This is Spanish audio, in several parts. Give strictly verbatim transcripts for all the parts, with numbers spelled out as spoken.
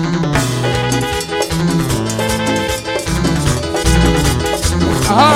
Ajá.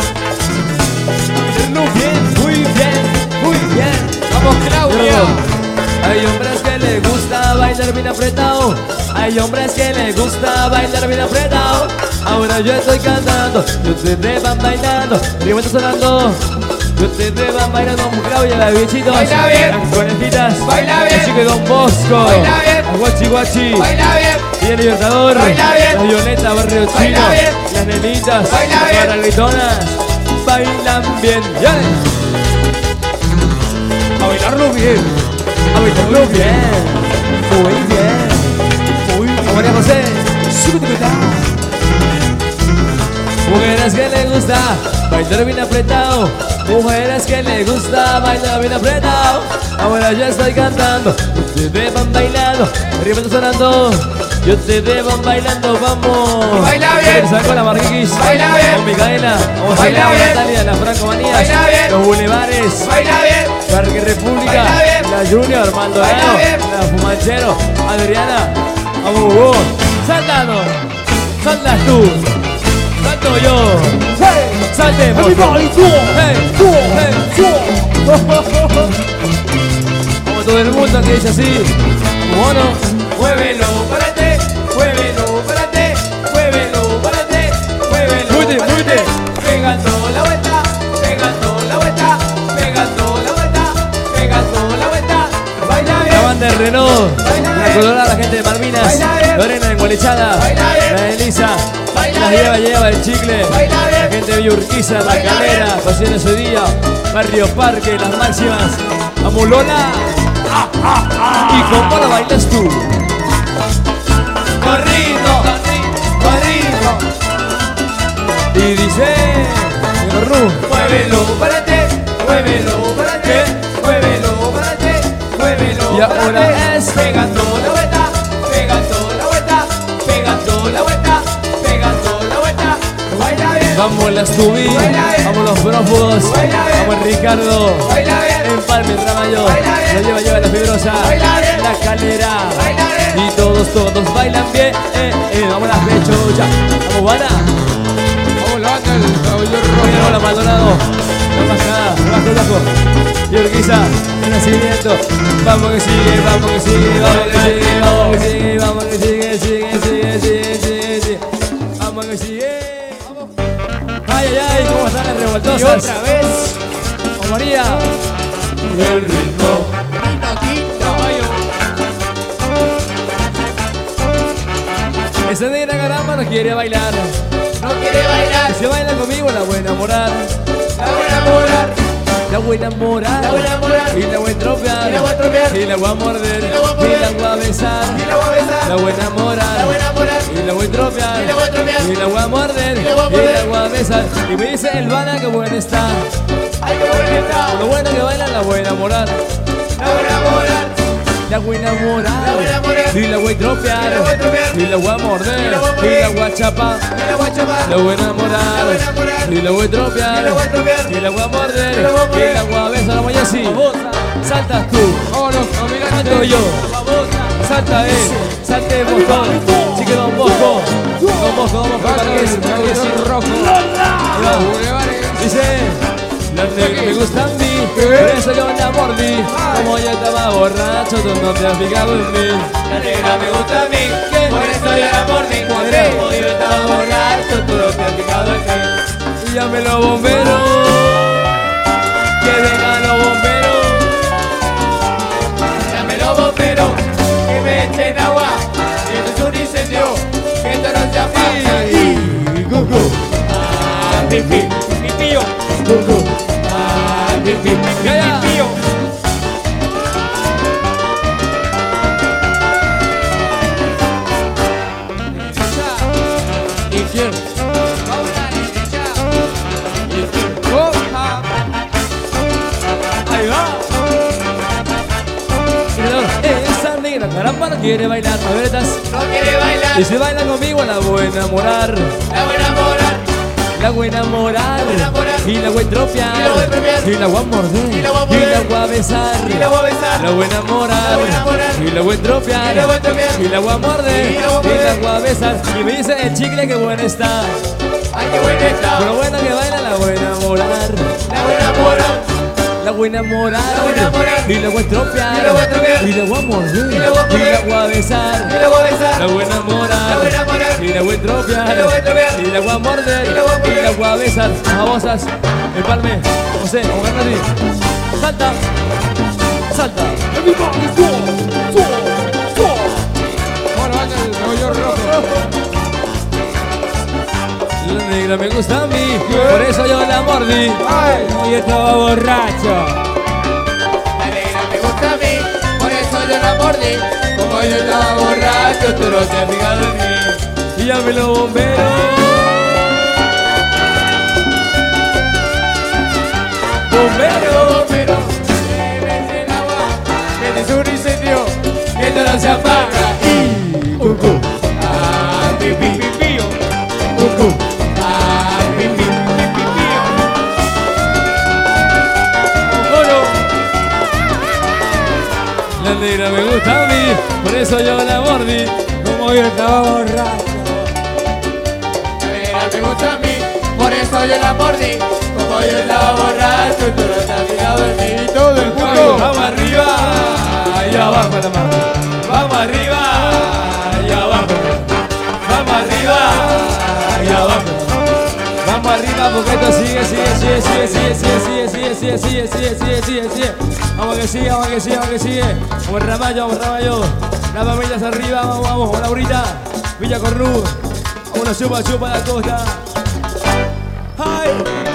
Muy bien, muy bien, muy bien. Vamos, Claudia. Hay hombres que les gusta bailar bien apretado. Hay hombres que les gusta bailar bien apretado. Ahora yo estoy cantando, y ustedes van bailando, y me está sonando. Y ustedes van bailando, Claudia, la bichitos. Baila bien. Las conejitas. Baila bien. El chico de Don Bosco. Baila bien. El guachi guachi. Baila bien. Y el Libertador. Baila bien. La Violeta, Barrio Baila Chino. bien. Las nenitas. Baila bien. Las gritonas. Bailan bien. ¡Ya! A bailarlo bien. A bailarlo bien. Muy bien. Muy bien. María José. Mujeres que les gusta bailar bien apretado. Mujeres que les gusta bailar bien apretado. Ahora yo estoy cantando, ustedes van bailando, arriba está sonando. Y ustedes van bailando, vamos. Baila bien. Empezar con la Marquiquis. Baila bien. Con Micaela. Vamos a Baila bailar con bien. Natalia, las Francomanías. Baila bien. Los bulevares. Baila bien. Parque República. Baila bien. La Junior, Maldonado. Baila bien. La Fumanchero. Adriana. Vamos, Hugo. Saltando. Saltas tú. Salto yo. Hey, Saltemos. everybody, go, Hey. go, Hey. go. Como todo el mundo que dice así. Mono. Muévelo, párate. Muévelo, párate. Muévelo, párate. Muévelo, Muévete, párate. muévete. Pegando la vuelta. Pegando la vuelta. Pegando la vuelta. Pegando la vuelta. Baila bien. La banda de Renault. Baila La bien. Colorada, la gente de Malvinas. Baila bien. Lorena de Gualichada. Baila bien. La Elisa. Baila La bien. lleva, lleva el chicle. Baila bien. La gente de Villa Urquiza, La Baila Calera, bien. Pasión ese día. Barrio Parque, las máximas. Vamos, Lola. ¿Y cómo la bailas tú? Corrido. Corrido. Y dice. Ru. Muévelo, párate. Muévelo, párate. Muévelo, párate. Muévelo, Y ahora párate. es- Pegando la vuelta. Pegando la vuelta. Pegando la vuelta. Pegando la vuelta. Baila bien. Vamos las Tubi. Baila bien. Vamos los prófugos. Baila bien. Vamos Ricardo. Baila bien. Empalme, Ramallo. Baila bien. Lo lleva, lleva la fibrosa. Baila bien. La Calera. Baila bien. Y todos, todos bailan bien. Eh, eh, vamos las pechochas. Vamos, Vana. Vamos, la banda del caballero Mira, rojo. la Maldonado. La Mascada. Bajo, bajo. Y Urquiza. El nacimiento. Vamos que sigue, vamos que sigue, vamos que sigue, vamos que sigue, vamos que sigue, sigue, sigue, sigue, sigue, sigue. Vamos que sigue. Ay, ay, ay, ¿cómo están las Y revoltosas? otra vez. Oh, María. El ritmo. Esa negra caramba no quiere bailar. No quiere bailar. Si baila conmigo la voy a enamorar. La voy a enamorar. La voy a enamorar. La voy a enamorar. Y la voy a tropear. Y la voy a tropear. Y la voy a morder. Y la voy a Y morder. la voy a besar. Y la voy a besar. La voy a enamorar. La voy a enamorar. Y la voy a tropear. Y la voy a tropear. Y la voy a morder. Y la voy a Y morder. la voy a besar. Y me dice el Vana que buena está. Ay, qué buena está. Por lo bueno que baila la voy a enamorar. La voy a enamorar. La voy a enamorar. La voy a enamorar. Y la voy a tropear. Y la voy a tropear. Y la voy a morder. Y la voy a Y morder. la voy a chapar. Y la voy a chapar. La voy a enamorar. La voy a enamorar. Y la voy a tropear. Y la voy a tropear. Y la voy a morder. Y la voy a morder. Y la voy a besar. Vamos allá así. Saltas tú. Vámonos, Salto yo. Salta él. Saltemos todos. Chique Don Bosco. Don Bosco, Don Bosco. banda del caballero rojo. Ahí va. Bulevares. Dice, la negra me gusta a mí, por eso yo la mordí. Como yo estaba borracho, tú no te has fijado en mí. La negra me gusta a mí. Por eso yo la mordí. Como yo estaba borracho, tú no te has fijado en mí. Y llame los bomberos, que vengan los bomberos. Dame los bomberos, que me echen agua. Esto es un incendio, que esto no se apaga. Y Gugu, Ah, pipi, pipío. Gugu, Ah, pipi, ya, ya. pipío. Izquierda. Ahí va. Esa negra caramba no quiere bailar, a ver, estás. No quiere bailar, Y si baila conmigo la voy a enamorar. la voy a enamorar. La voy a enamorar, La voy a enamorar. y la voy a tropear, Y la voy a tropear. y la voy a morder, Y la voy a y morder. la voy a besar, Y la voy a besar. la voy a enamorar, La voy a enamorar. y la voy a tropear, Y la voy a tropear. y la voy a morder, Y la voy a y la morder. voy a besar. Y me dice el chicle que buena está, Ay, qué buena está. pero buena que baila la voy a enamorar, La voy a enamorar. la voy a enamorar, La voy a enamorar. y la voy a tropear, Y la voy a tropear. y la voy a morder, Y la voy a y morder. la voy a besar. Y la voy a besar. La voy a enamorar, La voy a enamorar. y la voy a tropear, Y la voy a tropear. y la voy a morder, Y la voy a morder. y la voy a besar. Babosas, empalme, José, como ganas así. Salta, salta. Como la banda del pabellón rojo. La negra me gusta a mí, por eso yo la mordí. Ay, Hoy estaba borracho. La negra me gusta a mí, por eso yo la mordí. Como yo estaba borracho, tú no te has fijado en mí. Y llame los bomberos. Bomberos. Pero, bebes el agua, que es un incendio, que esto no se apaga. Y, Cucú. ah, pi, pi, pi, pío. Cucú. Ah, pi, pi, pi, pi, pío. Oro. La negra me gusta a mí, por eso yo la mordí. Como yo estaba borracho. La negra me gusta a mí, por eso yo la mordí. Como yo estaba borracho, tú no te has fijado en mí. Y todo el mundo, Vamos arriba y abajo la mano. Vamos arriba y abajo. Vamos arriba y abajo. Vamos arriba porque esto sigue, sigue, sigue, sigue, sigue, sigue, sigue, sigue, sigue, sigue, sigue, sigue, sigue, sigue. Vamos que sigue, vamos que sigue, vamos que sigue. Vamos Ramallo, vamos Ramallo. Las familias arriba, vamos, vamos, vamos Laurita. Villa Cornú. Una chupa, chupa la costa. ¡Ay!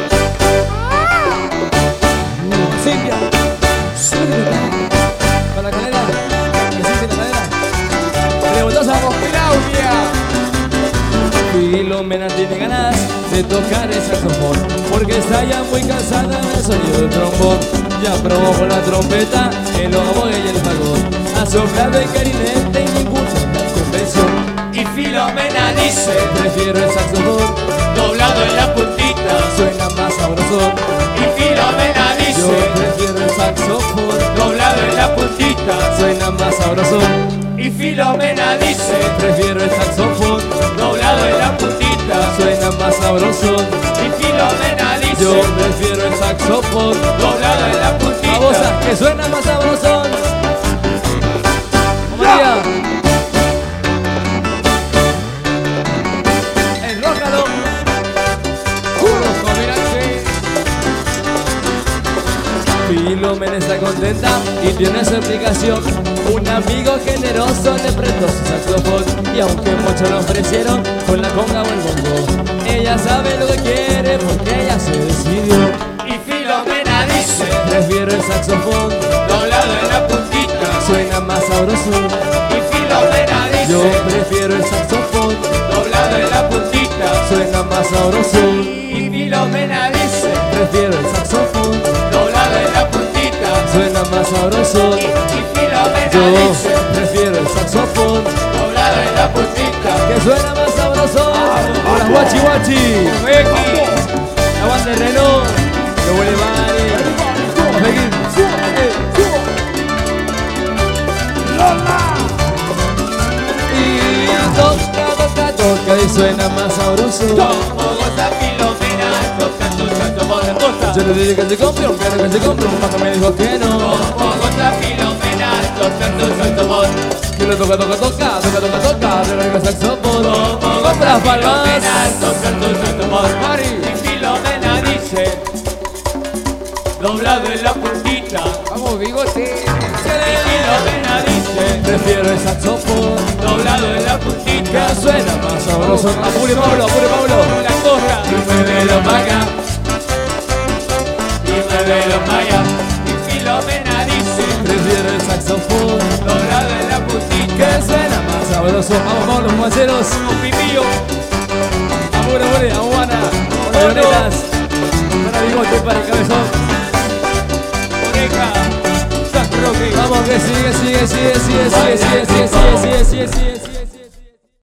Silvia, Silvia, con la cadera, que siente la cadera. Revoltosa, vamos, Claudia. Filomena tiene ganas de tocar el saxofón, porque está ya muy cansada del sonido del trombón. Ya probó con la trompeta, el oboe y el fagot. Ha soplado el clarinete y ninguna convención. y Filomena dice, Prefiero el saxofón, doblado en la puntita. suena más sabrosón. Y Filomena Yo dice, prefiero el saxofón, doblado en la puntita. suena más sabrosón. Y Filomena dice, Prefiero el saxofón, doblado en la puntita. suena más sabrosón. Y Filomena dice, Yo prefiero el saxofón, doblado en la puntita. babosa, que suena más sabrosón. María. Enrójalo. Filomena está contenta y tiene su explicación. Un amigo generoso le prestó su saxofón, y aunque muchos le ofrecieron con la conga o el bongo, ella sabe lo que quiere porque ella se decidió. Y Filomena dice, Prefiero el saxofón, doblado en la puntita. suena más sabroso. Y Filomena Yo dice, prefiero el saxofón, doblado en la puntita. suena más sabroso. Y Filomena dice, Prefiero el saxofón, doblado en la puntita. suena más sabroso. Y, y Filomena Yo dice, prefiero el saxofón, doblado en la puntita. que suena más sabroso. Hola guachi guachi, Becky, la banda de Renault, que huele vale. Becky, y toca, toca, toca y suena más sabroso. Como goza Filomena, toca tu saxofón en costa. Yo le dije que se compre un piano que se compre, un pato me dijo que no. Como goza Filomena, toca tu saxofón. Que lo toca, toca, toca, toca, toca, toca, pero el saxofón. Como Con las palmas. Filomena, toca tu saxofón. Mari. Y Filomena dice, doblado en la puntita. Vamos, bigote. Y Filomena dice, Prefiero el saxofón, doblado en la puntita. que suena más sabroso. Apure Pablo, apure Pablo. La costa y muévelo para acá. Y muévelo para allá. Y Filomena dice, Prefiero el saxofón, doblado en la puntita. que suena más sabroso. Vamos, vamos, los maceros. Como pipillo. Apure, apure, aguana. Con las para bigote, para el cabezón. Oreja. Sac Roque. Vamos, que sigue, sigue, sigue, sigue, sigue, sigue, sigue, sigue, sigue, sigue, sigue.